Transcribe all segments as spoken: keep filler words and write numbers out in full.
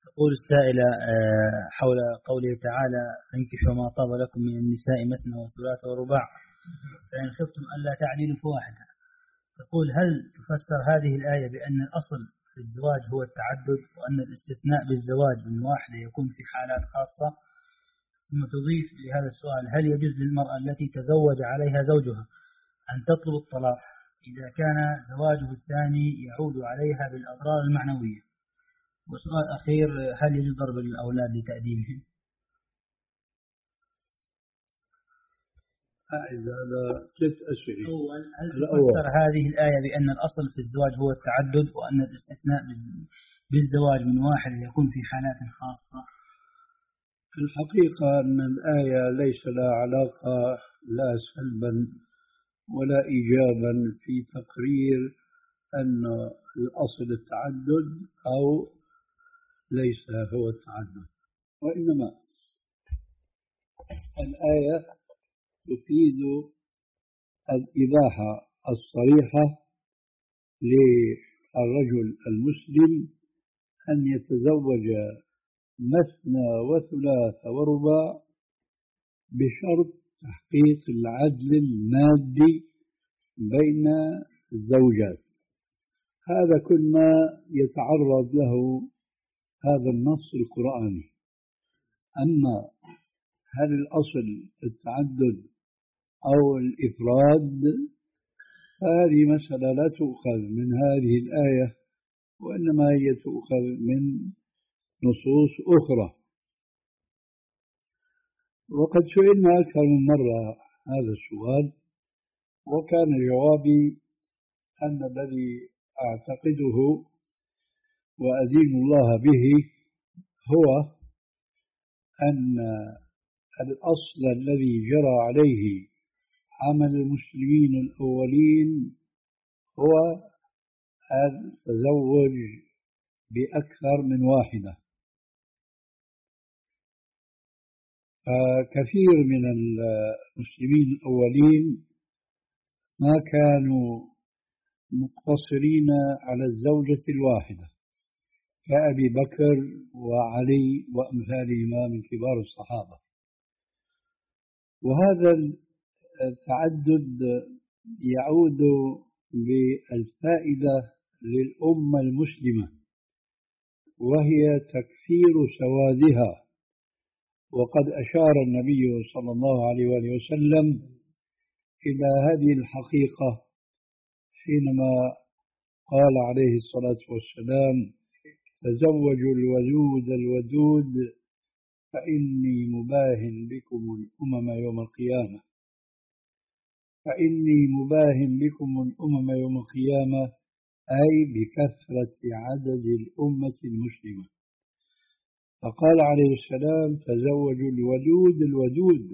تقول السائلة آه، حول قوله تعالى انكحوا ما طاب لكم من النساء مثنى وثلاث ورباع فإن خفتم ألا تعدلوا فواحدة. تقول هل تفسر هذه الآية بأن الأصل في الزواج هو التعدد وأن الاستثناء بالزواج من واحدة يكون في حالات خاصة؟ ثم تضيف لهذا السؤال هل يجوز للمرأة التي تزوج عليها زوجها أن تطلب الطلاق إذا كان زواجه الثاني يعود عليها بالأضرار المعنوية؟ وسؤال أخير هل يجوز ضرب الأولاد لتأديبهم؟ أعد على ست أسئلة. أول هل تفسر هذه الآية بأن الأصل في الزواج هو التعدد وأن الاستثناء بالزواج من واحد يكون في حالات خاصة؟ الحقيقة أن الآية ليس لها علاقة لا سلبا ولا إيجابا في تقرير أن الأصل التعدد أو ليس هو التعدد، وإنما الآية تفيد الإباحة الصريحة للرجل المسلم أن يتزوج مثنى وثلاث ورباع بشرط تحقيق العدل المادي بين الزوجات. هذا كل ما يتعرض له هذا النص القرآني. أما هل الأصل التعدد أو الإفراد، هذه مسألة لا تؤخذ من هذه الآية، وإنما هي تؤخذ من نصوص أخرى. وقد سئلنا أكثر من مرة هذا السؤال، وكان جوابي أن الذي أعتقده وأدين الله به هو أن الأصل الذي جرى عليه عمل المسلمين الأولين هو التزوج بأكثر من واحدة. فكثير من المسلمين الأولين ما كانوا مقتصرين على الزوجة الواحدة كأبي بكر وعلي وأمثالهما من كبار الصحابة. وهذا التعدد يعود بالفائدة للأمة المسلمة، وهي تكثير سوادها. وقد أشار النبي صلى الله عليه وآله وسلم إلى هذه الحقيقة حينما قال عليه الصلاة والسلام: تزوجوا الودود الودود فإني مباهن بكم الأمم يوم القيامة. فإني مباهن بكم الأمم يوم القيامة أي بكثرة عدد الأمة المسلمة. فقال عليه السلام: تزوجوا الودود الودود،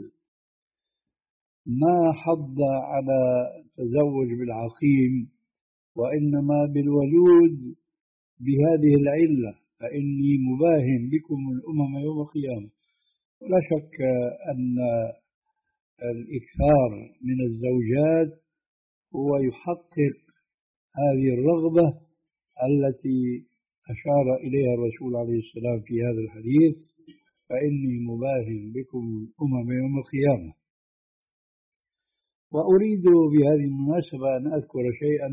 ما حض على التزوج بالعقيم، وإنما بالولود بهذه العلة: فإني مباهن بكم الأمم يوم القيامة. ولا شك أن الإكثار من الزوجات هو يحقق هذه الرغبة التي أشار إليها الرسول عليه السلام في هذا الحديث: فإني مباهن بكم الأمم يوم القيامة. وأريد بهذه المناسبة أن أذكر شيئا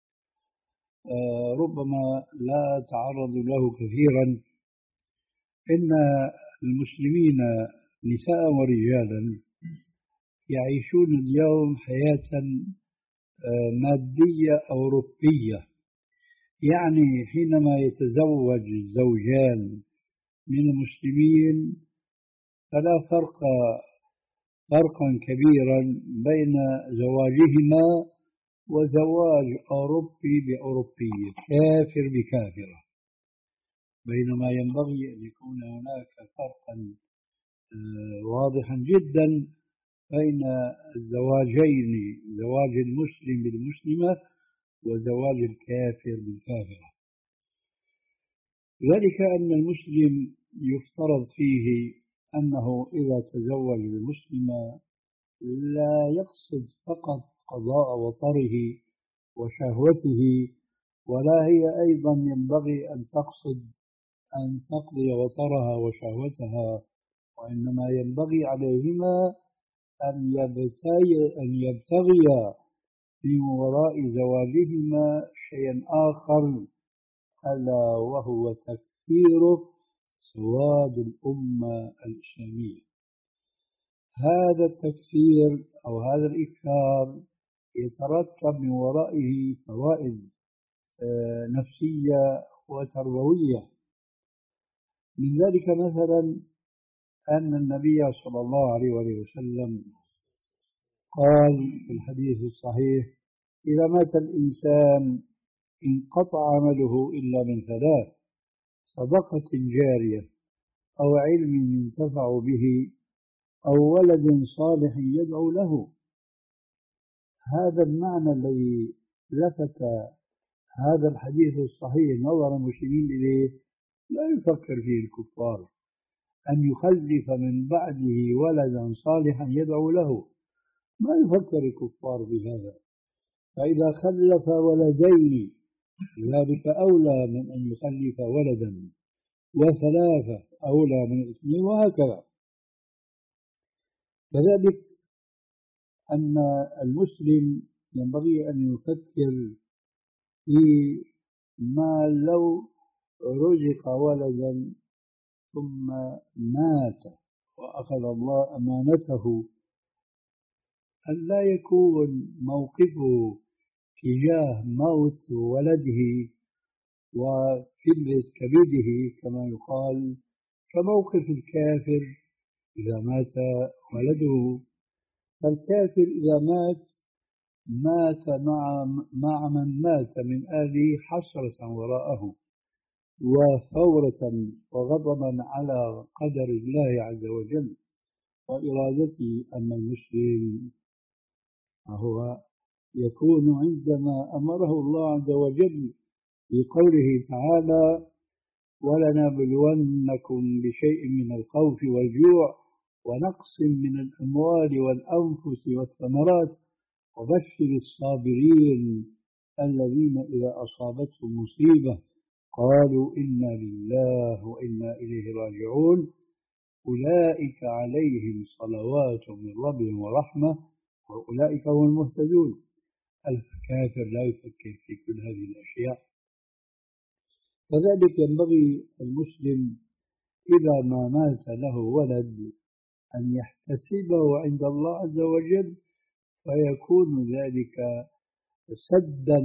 ربما لا أتعرض له كثيرا. إن المسلمين نساء ورجالا يعيشون اليوم حياة مادية أوروبية، يعني حينما يتزوج الزوجان من المسلمين فلا فرق فرقا كبيرا بين زواجهما وزواج أوروبي بأوروبية، كافر بكافرة، بينما ينبغي أن يكون هناك فرقا واضحا جدا بين الزواجين: زواج المسلم بالمسلمة وزواج الكافر بالكافرة. ذلك أن المسلم يفترض فيه أنه إذا تزوج بالمسلمة لا يقصد فقط قضاء وطره وشهوته، ولا هي أيضا ينبغي أن تقصد أن تقضي وطرها وشهوتها، وإنما ينبغي عليهما أن يبتغي أن يبتغيا من وراء زواجهما شيئا آخر، ألا وهو تكفير سواد الأمة الإسلامية. هذا التكفير أو هذا الإكثار يترتب من ورائه فوائد نفسية وتربوية. من ذلك مثلا أن النبي صلى الله عليه وسلم قال في الحديث الصحيح: إذا مات الإنسان انقطع عمله إلا من ثلاث: صدقة جارية، أو علم ينتفع به، أو ولد صالح يدعو له. هذا المعنى الذي لفت هذا الحديث الصحيح نظر المسلمين إليه لا يفكر فيه الكفار، أن يخلف من بعده ولدا صالحا يدعو له، ما يفكر الكفار بهذا. فإذا خلف ولدين ذلك أولى من أن يخلف ولدا، وثلاثة أولى من اثنين، وهكذا. كذلك أن المسلم ينبغي أن يفكر في ما لو رزق ولدا ثم مات وأخذ الله أمانته، أن لا يكون موقفه تجاه موت ولده وفلة كبده كما يقال كموقف الكافر إذا مات ولده. فالكافر إذا مات مات مع مع من مات من أهله حسرة وراءه وثورة وغضبا على قدر الله عز وجل وإرادته. أما المسلم فهو يكون عندما أمره الله عز وجل بقوله تعالى: ولنبلونكم بشيء من الخوف والجوع ونقص من الأموال والأنفس والثمرات وبشر الصابرين الذين إذا أصابتهم مصيبة قالوا إنا لله وإنا إليه راجعون أولئك عليهم صلوات من ربهم ورحمة وأولئك هم المهتدون. الكافر لا يفكر في كل هذه الأشياء. كذلك ينبغي المسلم إذا ما مات له ولد أن يحتسبه عند الله عز وجل، فيكون ذلك سدا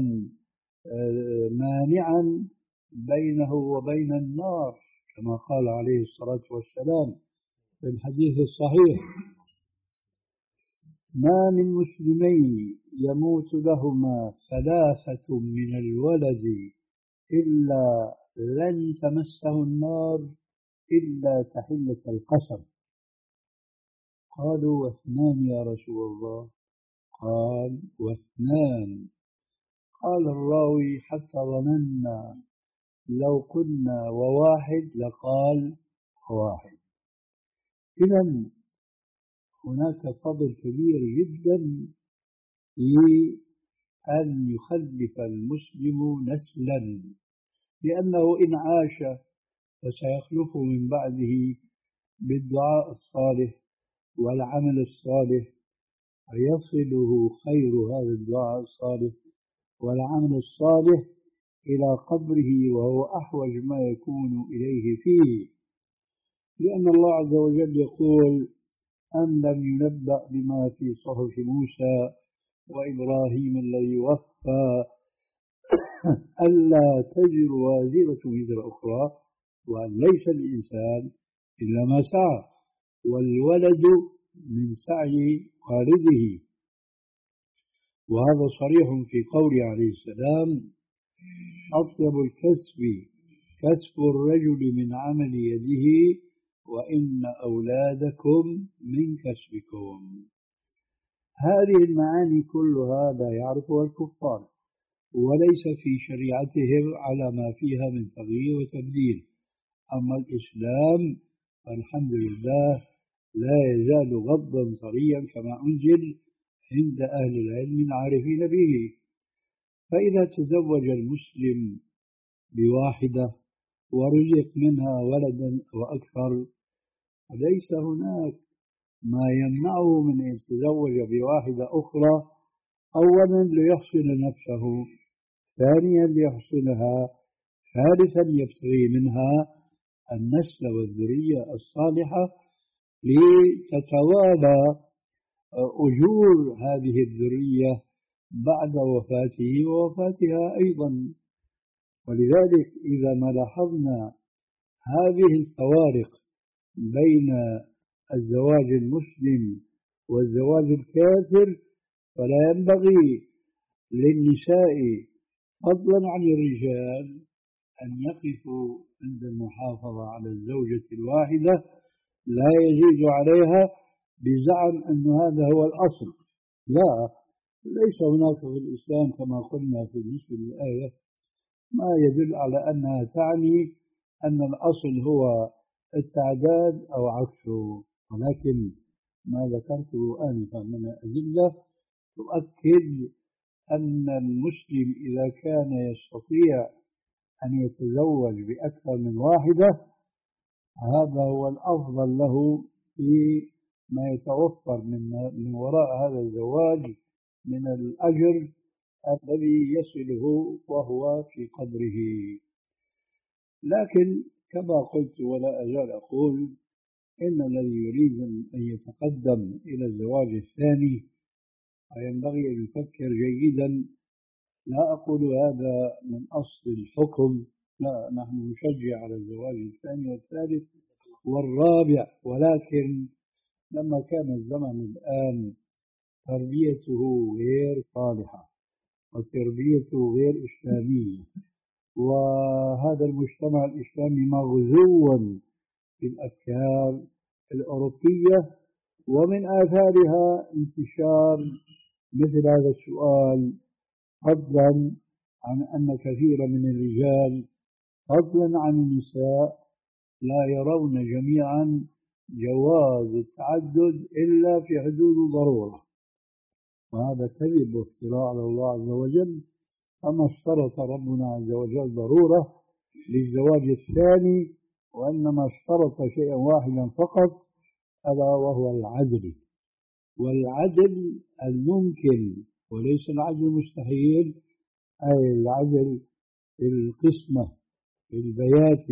مانعا بينه وبين النار، كما قال عليه الصلاة والسلام في الحديث الصحيح: ما من مسلمين يموت لهما ثلاثة من الولد إلا لن تمسه النار إلا تحلة القسم. قالوا: واثنان يا رسول الله؟ قال: واثنان. قال الراوي: حتى ظننا لو قلنا وواحد لقال واحد. إذن هناك فضل كبير جدا في أن يخلف المسلم نسلا، لأنه إن عاش فسيخلفه من بعده بالدعاء الصالح والعمل الصالح، ويصله خير هذا الدعاء الصالح والعمل الصالح إلى قبره وهو أحوج ما يكون إليه فيه. لأن الله عز وجل يقول: أم لم ينبأ بما في صحف موسى وإبراهيم الذي وفى ألا تزر وازرة وزر أخرى وأن ليس الإنسان إلا ما سعى والولد من سعي والده. وهذا صريح في قوله عليه السلام: أطيب الكسب كسب الرجل من عمل يده وإن أولادكم من كسبكم. هذه المعاني كلها لا يعرفها الكفار، وليس في شريعتهم على ما فيها من تغيير وتبديل. أما الإسلام فالحمد لله لا يزال غضا طريا كما أنزل عند أهل العلم العارفين به. فإذا تزوج المسلم بواحدة ورزق منها ولدا وأكثر، وليس هناك ما يمنعه من أن يتزوج بواحدة أخرى، أولا ليحسن نفسه، ثانيا ليحسنها، ثالثا يبتغي منها النسل والذرية الصالحة لتتوالى أجور هذه الذرية بعد وفاته ووفاتها أيضا. ولذلك إذا ما لاحظنا هذه الفوارق بين الزواج المسلم والزواج الكافر، فلا ينبغي للنساء فضلا عن الرجال أن يقفوا عند المحافظة على الزوجة الواحدة لا يزيد عليها بزعم أن هذا هو الأصل. لا، ليس هناك في الإسلام كما قلنا في بالنسبة للآية ما يدل على أنها تعني أن الأصل هو التعداد أو عكسه، ولكن ما ذكرته آنفا من الأدلة تؤكد أن المسلم إذا كان يستطيع أن يتزوج بأكثر من واحدة هذا هو الأفضل له في ما يتوفر من من وراء هذا الزواج من الأجر الذي يصله وهو في قدره. لكن كما قلت ولا أزال أقول إن الذي يريد أن يتقدم إلى الزواج الثاني فينبغي أن يفكر جيدا. لا أقول هذا من أصل الحكم، لا، نحن نشجع على الزواج الثاني والثالث والرابع، ولكن لما كان الزمن الآن تربيته غير صالحة وتربيته غير إسلامية، وهذا المجتمع الإسلامي مغزو بالأفكار الأوروبية، ومن آثارها انتشار مثل هذا السؤال، فضلا عن أن كثير من الرجال فضلا عن النساء لا يرون جميعا جواز التعدد إلا في حدود الضرورة، وهذا كذب وافتراء على الله عز وجل. أما اشترط ربنا عز وجل ضرورة للزواج الثاني، وإنما اشترط شيئا واحدا فقط ألا وهو العدل، والعدل الممكن وليس العدل المستحيل، أي العدل في القسمة في البيات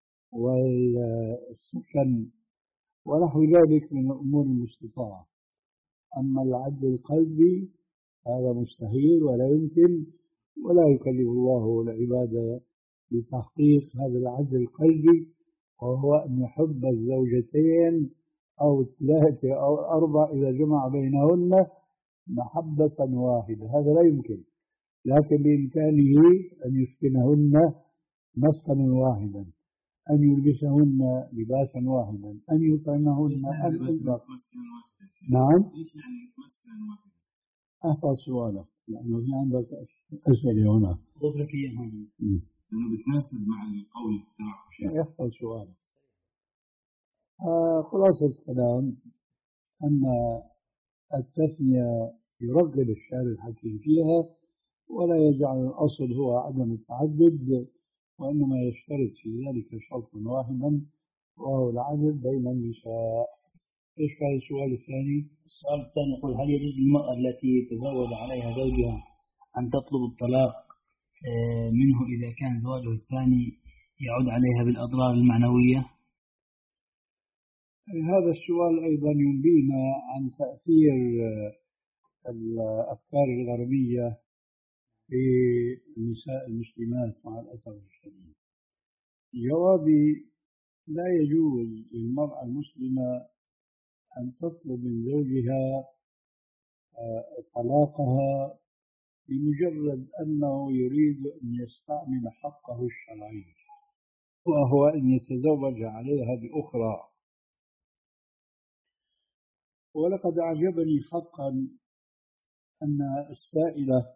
والسكن ونحو ذلك من الأمور المستطاعة. أما العدل القلبي هذا مستحيل ولا يمكن، ولا يكلف الله العباد بتحقيق هذا العدل القلبي، وهو أن يحب الزوجتين أو ثلاثة أو أربع إذا جمع بينهن محبة واحدة، هذا لا يمكن، لكن بإمكانه أن يسكنهن مسكنا واحدا، أن يلبسهن لباسا واحدا، أن يطعمهن أن يطلق. نعم، أحفظ سؤالك لأنه في عندك أسئلة هنا. أدرك إياها لأنه بتناسب مع القول بتاعه. يحفظ سؤالك. آه خلاصة الكلام أن التثنية يرغب الشارع الحكيم فيها، ولا يجعل الأصل هو عدم التعدد، وإنما يشترط في ذلك شرطا واحدا وهو العدل بين النساء. إيش كان السؤال الثاني؟ السؤال الثاني يقول: هل يجوز للمرأة التي تزوج عليها زوجها أن تطلب الطلاق منه إذا كان زواجه الثاني يعود عليها بالأضرار المعنوية؟ هذا السؤال أيضا ينبينا عن تأثير الأفكار الغربية في النساء المسلمات مع الأسف الشديد. جوابي: لا يجوز للمرأة المسلمة أن تطلب من زوجها طلاقها بمجرد أنه يريد أن يستعمل حقه الشرعي، وهو أن يتزوج عليها بأخرى. ولقد أعجبني حقا أن السائلة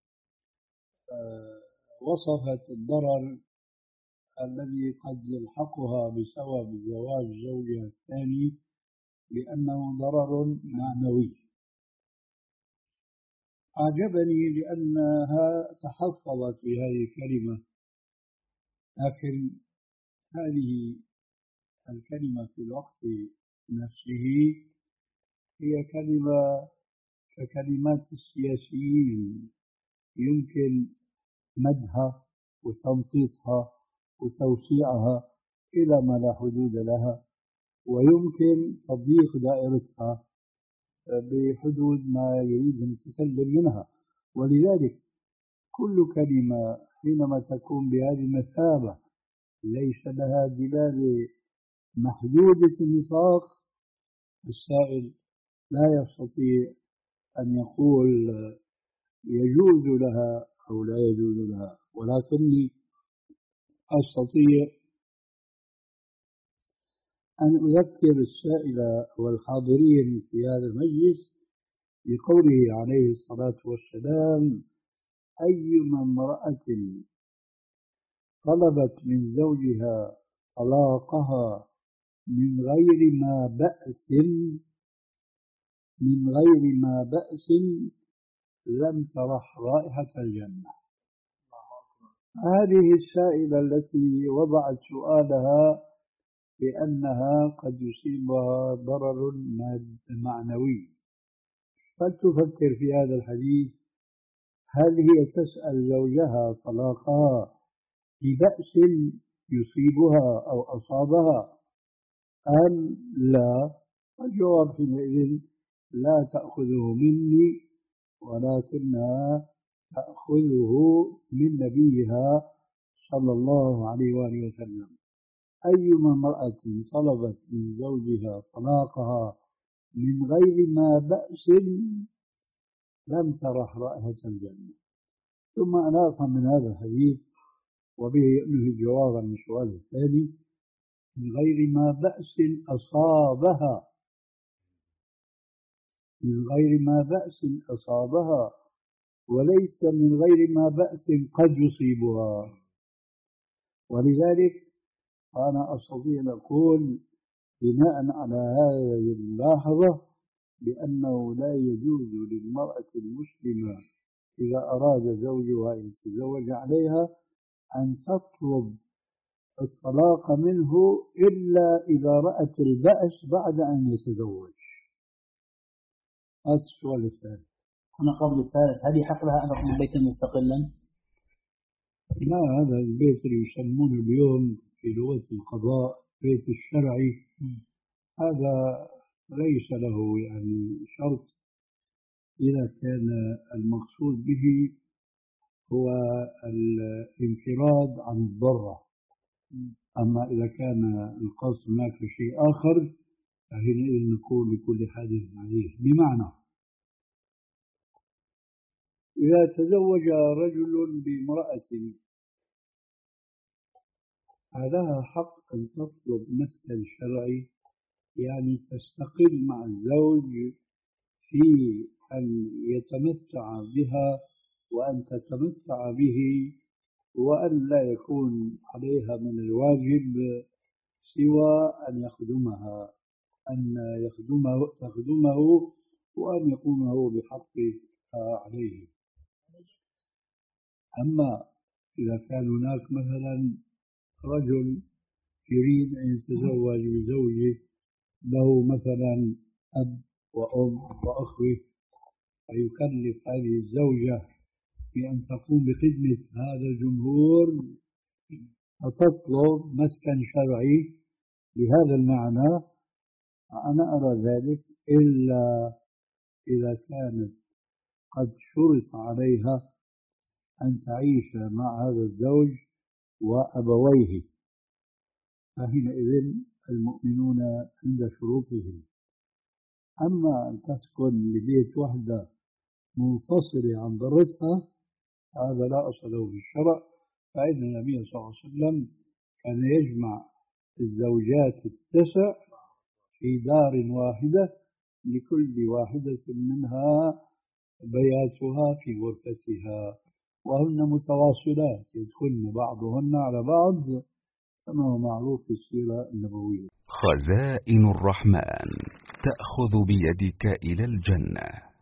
وصفت الضرر الذي قد يلحقها بسبب زواج زوجها الثاني لأنه ضرر معنوي. أعجبني لأنها تحفظت بهذه الكلمة، لكن هذه الكلمة في الوقت نفسه هي كلمة ككلمات السياسيين، يمكن مدها وتنصيصها وتوسيعها إلى ما لا حدود لها، ويمكن تضييق دائرتها بحدود ما يريد المتكلم منها. ولذلك كل كلمة حينما تكون بهذه المثابة ليس لها دلالة محدودة النطاق، السائل لا يستطيع أن يقول يجوز لها أو لا يجوز لها، ولكني أستطيع أن أذكر السائل والحاضرين في هذا المجلس بقوله عليه الصلاة والسلام: أيما امرأة طلبت من زوجها طلاقها من غير ما بأس من غير ما بأس لم ترح رائحة الجنة. هذه السائلة التي وضعت سؤالها بأنها قد يصيبها ضرر معنوي، فلتفكر في هذا الحديث: هل هي تسأل زوجها طلاقها ببأس يصيبها أو أصابها أم لا؟ الجواب حينئذ: لا تأخذه مني ولكنها تأخذه من نبيها صلى الله عليه وآله وسلم. أيما امرأة طلبت من زوجها طلاقها من غير ما بأس لم ترح رائحة الجنة. ثم أنا أفهم من هذا الحديث وبه يؤنه جوابا من السؤال الثاني: من غير ما بأس أصابها، من غير ما بأس أصابها، وليس من غير ما بأس قد يصيبها. ولذلك أنا أستطيع أن أقول بناء على هذه الملاحظة بأنه لا يجوز للمرأة المسلمة إذا أراد زوجها أن يتزوج عليها أن تطلب الطلاق منه إلا إذا رأت البأس بعد أن يتزوج. هذا السؤال الثالث. هنا قبل الثالث: هل يحق لها أن تطلب بيتا مستقلا؟ لا، هذا البيت اللي يسمونه اليوم في لغة القضاء بيت الشرعي، هذا ليس له يعني شرط إذا كان المقصود به هو الانفراد عن الضرة. أما إذا كان القصد هناك شيء آخر فحينئذ نقول لكل حادث عليه. بمعنى إذا تزوج رجل بامرأة لها حق أن تطلب مسكن شرعي، يعني تستقل مع الزوج في أن يتمتع بها وأن تتمتع به، وأن لا يكون عليها من الواجب سوى أن يخدمها أن يخدمه تخدمه وأن يقوم هو بحقه عليه. أما إذا كان هناك مثلا رجل يريد أن يتزوج بزوجه له مثلا أب وأم وأخوة، فيكلف هذه الزوجة بأن تقوم بخدمة هذا الجمهور فتطلب مسكن شرعي لهذا المعنى، أنا أرى ذلك إلا إذا كانت قد شرط عليها أن تعيش مع هذا الزوج وأبويه، فحينئذ المؤمنون عند شروطهم. أما أن تسكن لبيت وحدة منفصلة عن ضرتها هذا لا أصل له في الشرع، فإن النبي صلى الله عليه وسلم كان يجمع الزوجات التسع في دار واحدة لكل واحدة منها بياتها في غرفتها، وهن متواصلات يدخلن بعضهن على بعض كما هو معروف في السيرة النبوية. خزائن الرحمن تأخذ بيدك إلى الجنة.